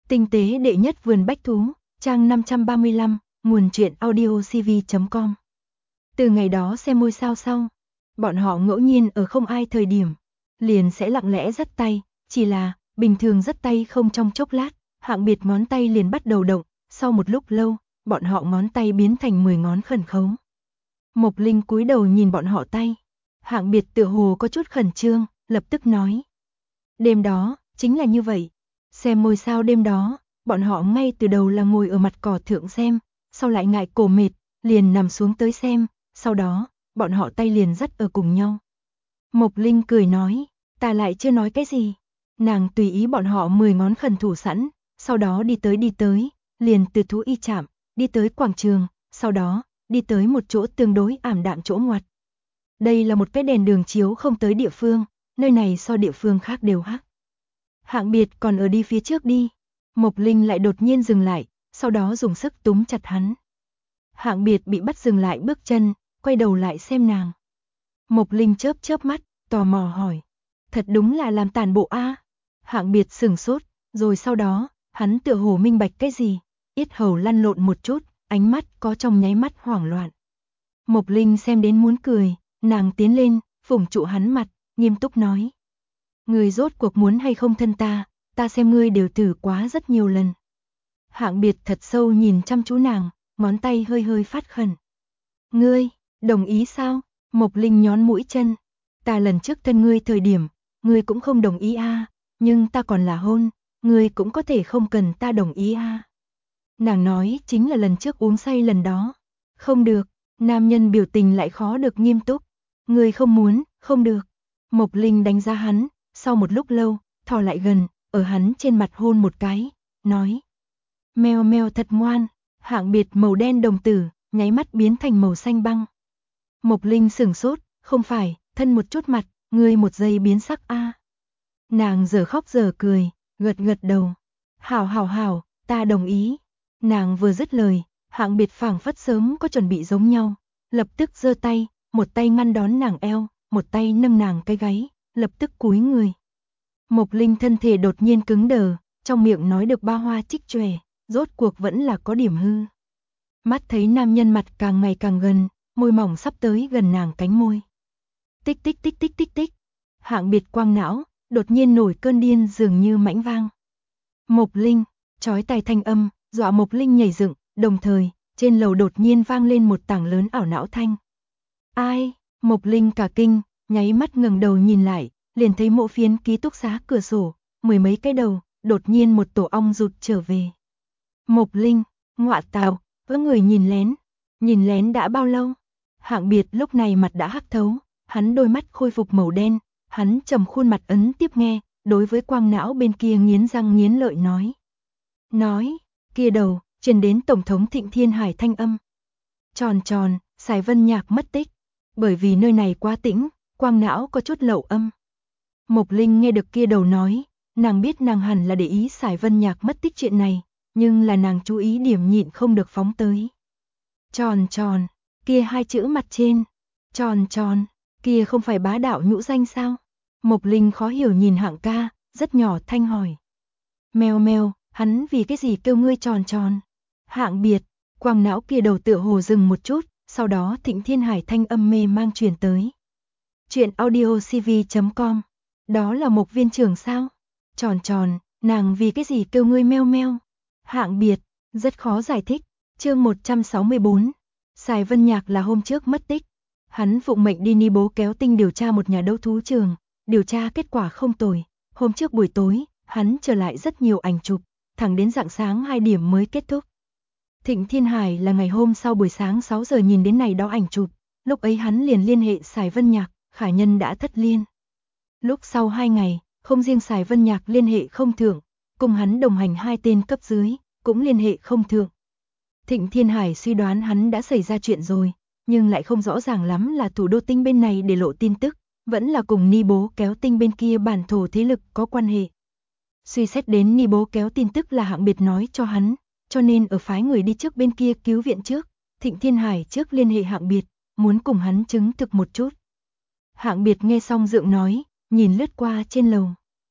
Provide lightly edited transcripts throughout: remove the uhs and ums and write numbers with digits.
Tinh tế đệ nhất vườn bách thú, trang 535, nguồn truyện audiocv.com. Từ ngày đó xem ngôi sao sau, bọn họ ngẫu nhiên ở không ai thời điểm, liền sẽ lặng lẽ dắt tay, chỉ là, bình thường dắt tay không trong chốc lát, Hạng Biệt ngón tay liền bắt đầu động, sau một lúc lâu, bọn họ ngón tay biến thành 10 ngón khẩn khấu. Mộc Linh cúi đầu nhìn bọn họ tay, Hạng Biệt tựa hồ có chút khẩn trương, lập tức nói. Đêm đó, chính là như vậy, xem ngôi sao đêm đó, bọn họ ngay từ đầu là ngồi ở mặt cỏ thượng xem, sau lại ngại cổ mệt, liền nằm xuống tới xem, sau đó, bọn họ tay liền dắt ở cùng nhau. Mộc Linh cười nói, ta lại chưa nói cái gì. Nàng tùy ý bọn họ 10 ngón khẩn thủ sẵn, sau đó đi tới, liền từ thú y trạm, đi tới quảng trường, sau đó, đi tới một chỗ tương đối ảm đạm chỗ ngoặt. Đây là một cái đèn đường chiếu không tới địa phương, nơi này so địa phương khác đều hắc. Hạng Biệt còn ở đi phía trước đi. Mộc Linh lại đột nhiên dừng lại, sau đó dùng sức túm chặt hắn. Hạng Biệt bị bắt dừng lại bước chân, quay đầu lại xem nàng. Mộc Linh chớp chớp mắt, tò mò hỏi. Thật đúng là làm tàn bộ a. Hạng Biệt sửng sốt, rồi sau đó, hắn tựa hồ minh bạch cái gì. Yết hầu lăn lộn một chút, ánh mắt có trong nháy mắt hoảng loạn. Mộc Linh xem đến muốn cười, nàng tiến lên, phủng trụ hắn mặt, nghiêm túc nói. Ngươi rốt cuộc muốn hay không thân ta xem ngươi đều thử quá rất nhiều lần. Hạng Biệt thật sâu nhìn chăm chú nàng, ngón tay hơi hơi phát khẩn. Ngươi, đồng ý sao? Mộc Linh nhón mũi chân. Ta lần trước thân ngươi thời điểm, ngươi cũng không đồng ý a, nhưng ta còn là hôn, ngươi cũng có thể không cần ta đồng ý a. Nàng nói chính là lần trước uống say lần đó. Không được, nam nhân biểu tình lại khó được nghiêm túc. Ngươi không muốn, không được. Mộc Linh đánh giá hắn, sau một lúc lâu, thò lại gần, ở hắn trên mặt hôn một cái, nói. Meo meo thật ngoan. Hạng Biệt màu đen đồng tử, nháy mắt biến thành màu xanh băng. Mộc Linh sửng sốt, không phải, thân một chút mặt, ngươi một giây biến sắc a. Nàng giờ khóc giờ cười, gật gật đầu. Hảo, ta đồng ý. Nàng vừa dứt lời, Hạng Biệt phảng phất sớm có chuẩn bị giống nhau, lập tức giơ tay, một tay ngăn đón nàng eo, một tay nâng nàng cái gáy, lập tức cúi người. Mộc Linh thân thể đột nhiên cứng đờ, trong miệng nói được ba hoa trích chòe, rốt cuộc vẫn là có điểm hư. Mắt thấy nam nhân mặt càng ngày càng gần, môi mỏng sắp tới gần nàng cánh môi. Tích tích tích tích tích tích. Hạng Biệt quang não, đột nhiên nổi cơn điên dường như mãnh vang. Mộc Linh, chói tai thanh âm, dọa Mộc Linh nhảy dựng, đồng thời, trên lầu đột nhiên vang lên một tảng lớn ảo não thanh. Ai? Mộc Linh cả kinh, nháy mắt ngẩng đầu nhìn lại, liền thấy mộ phiến ký túc xá cửa sổ, mười mấy cái đầu, đột nhiên một tổ ong rụt trở về. Mộc Linh, ngọa tào, có người nhìn lén đã bao lâu? Hạng Biệt lúc này mặt đã hắc thấu, hắn đôi mắt khôi phục màu đen, hắn trầm khuôn mặt ấn tiếp nghe, đối với quang não bên kia nghiến răng nghiến lợi nói, kia đầu, truyền đến Tổng thống Thịnh Thiên Hải thanh âm. Tròn, Sài Vân Nhạc mất tích, bởi vì nơi này quá tĩnh, quang não có chút lậu âm. Mộc Linh nghe được kia đầu nói, nàng biết nàng hẳn là để ý Sài Vân Nhạc mất tích chuyện này, nhưng là nàng chú ý điểm nhịn không được phóng tới. Tròn, kia hai chữ mặt trên, tròn, kia không phải bá đạo nhũ danh sao? Mộc Linh khó hiểu nhìn Hạng ca, rất nhỏ thanh hỏi. Meo, hắn vì cái gì kêu ngươi tròn? Hạng Biệt, quang não kia đầu tựa hồ dừng một chút, sau đó Thịnh Thiên Hải thanh âm mê mang truyền tới. Chuyện audiocv.com, đó là Mộc viên trưởng sao? Tròn, nàng vì cái gì kêu ngươi meo? Hạng Biệt, rất khó giải thích. Chương 164, Sài Vân Nhạc là hôm trước mất tích. Hắn phụng mệnh đi Ni Bố Kéo Tinh điều tra một nhà đấu thú trường, điều tra kết quả không tồi. Hôm trước buổi tối, hắn trở lại rất nhiều ảnh chụp, thẳng đến rạng sáng 2 điểm mới kết thúc. Thịnh Thiên Hải là ngày hôm sau buổi sáng 6 giờ nhìn đến này đó ảnh chụp, lúc ấy hắn liền liên hệ Sài Vân Nhạc, khả nhân đã thất liên. Lúc sau 2 ngày, không riêng Sài Vân Nhạc liên hệ không thượng, cùng hắn đồng hành 2 tên cấp dưới, cũng liên hệ không thượng. Thịnh Thiên Hải suy đoán hắn đã xảy ra chuyện rồi, nhưng lại không rõ ràng lắm là thủ đô tinh bên này để lộ tin tức, vẫn là cùng Ni Bố Kéo Tinh bên kia bản thổ thế lực có quan hệ. Suy xét đến Ni Bố Kéo tin tức là Hạng Biệt nói cho hắn, cho nên ở phái người đi trước bên kia cứu viện trước, Thịnh Thiên Hải trước liên hệ Hạng Biệt, muốn cùng hắn chứng thực một chút. Hạng Biệt nghe xong dượng nói, nhìn lướt qua trên lầu.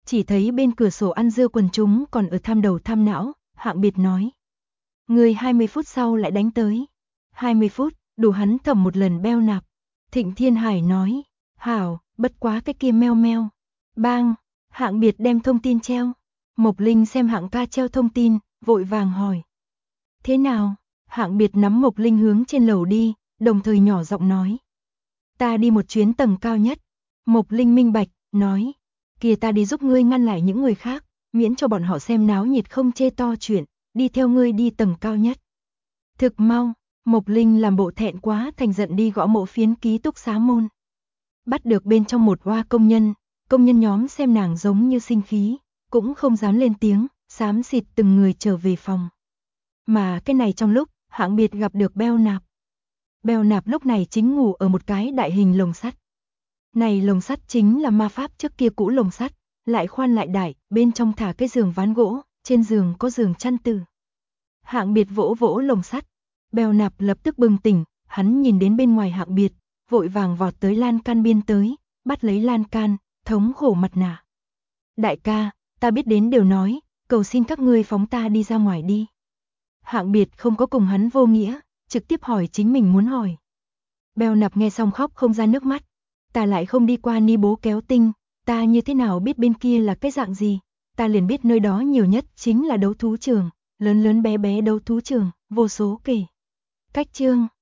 chỉ thấy bên cửa sổ ăn dưa quần chúng còn ở tham đầu tham não, Hạng Biệt nói. Người 20 phút sau lại đánh tới. 20 phút, đủ hắn thẩm một lần beo nạp. Thịnh Thiên Hải nói, hảo, bất quá cái kia meo meo. Bang, Hạng Biệt đem thông tin treo. Mộc Linh xem Hạng ca treo thông tin, vội vàng hỏi. Thế nào? Hạng Biệt nắm Mộc Linh hướng trên lầu đi, đồng thời nhỏ giọng nói. Ta đi một chuyến tầng cao nhất. Mộc Linh minh bạch, nói. Kìa ta đi giúp ngươi ngăn lại những người khác, miễn cho bọn họ xem náo nhiệt không chê to chuyện, đi theo ngươi đi tầng cao nhất. Thực mau, Mộc Linh làm bộ thẹn quá thành giận đi gõ mộ phiến ký túc xá môn. Bắt được bên trong một oa công nhân nhóm xem nàng giống như sinh khí, cũng không dám lên tiếng, xám xịt từng người trở về phòng. Mà cái này trong lúc, Hạng Biệt gặp được Beo Nạp. Beo Nạp lúc này chính ngủ ở một cái đại hình lồng sắt. Này lồng sắt chính là ma pháp trước kia cũ lồng sắt, lại khoan lại đại, bên trong thả cái giường ván gỗ, trên giường có giường chăn từ. Hạng Biệt vỗ vỗ lồng sắt, Beo Nạp lập tức bừng tỉnh, hắn nhìn đến bên ngoài Hạng Biệt, vội vàng vọt tới lan can biên tới, bắt lấy lan can, thống khổ mặt nạ. Đại ca, ta biết đến đều nói, cầu xin các ngươi phóng ta đi ra ngoài đi. Hạng Biệt không có cùng hắn vô nghĩa, trực tiếp hỏi chính mình muốn hỏi. Beo Nạp nghe xong khóc không ra nước mắt. Ta lại không đi qua ni bố kéo tinh, ta như thế nào biết bên kia là cái dạng gì, ta liền biết nơi đó nhiều nhất chính là đấu thú trường, lớn lớn bé bé đấu thú trường, vô số kể. Cách chương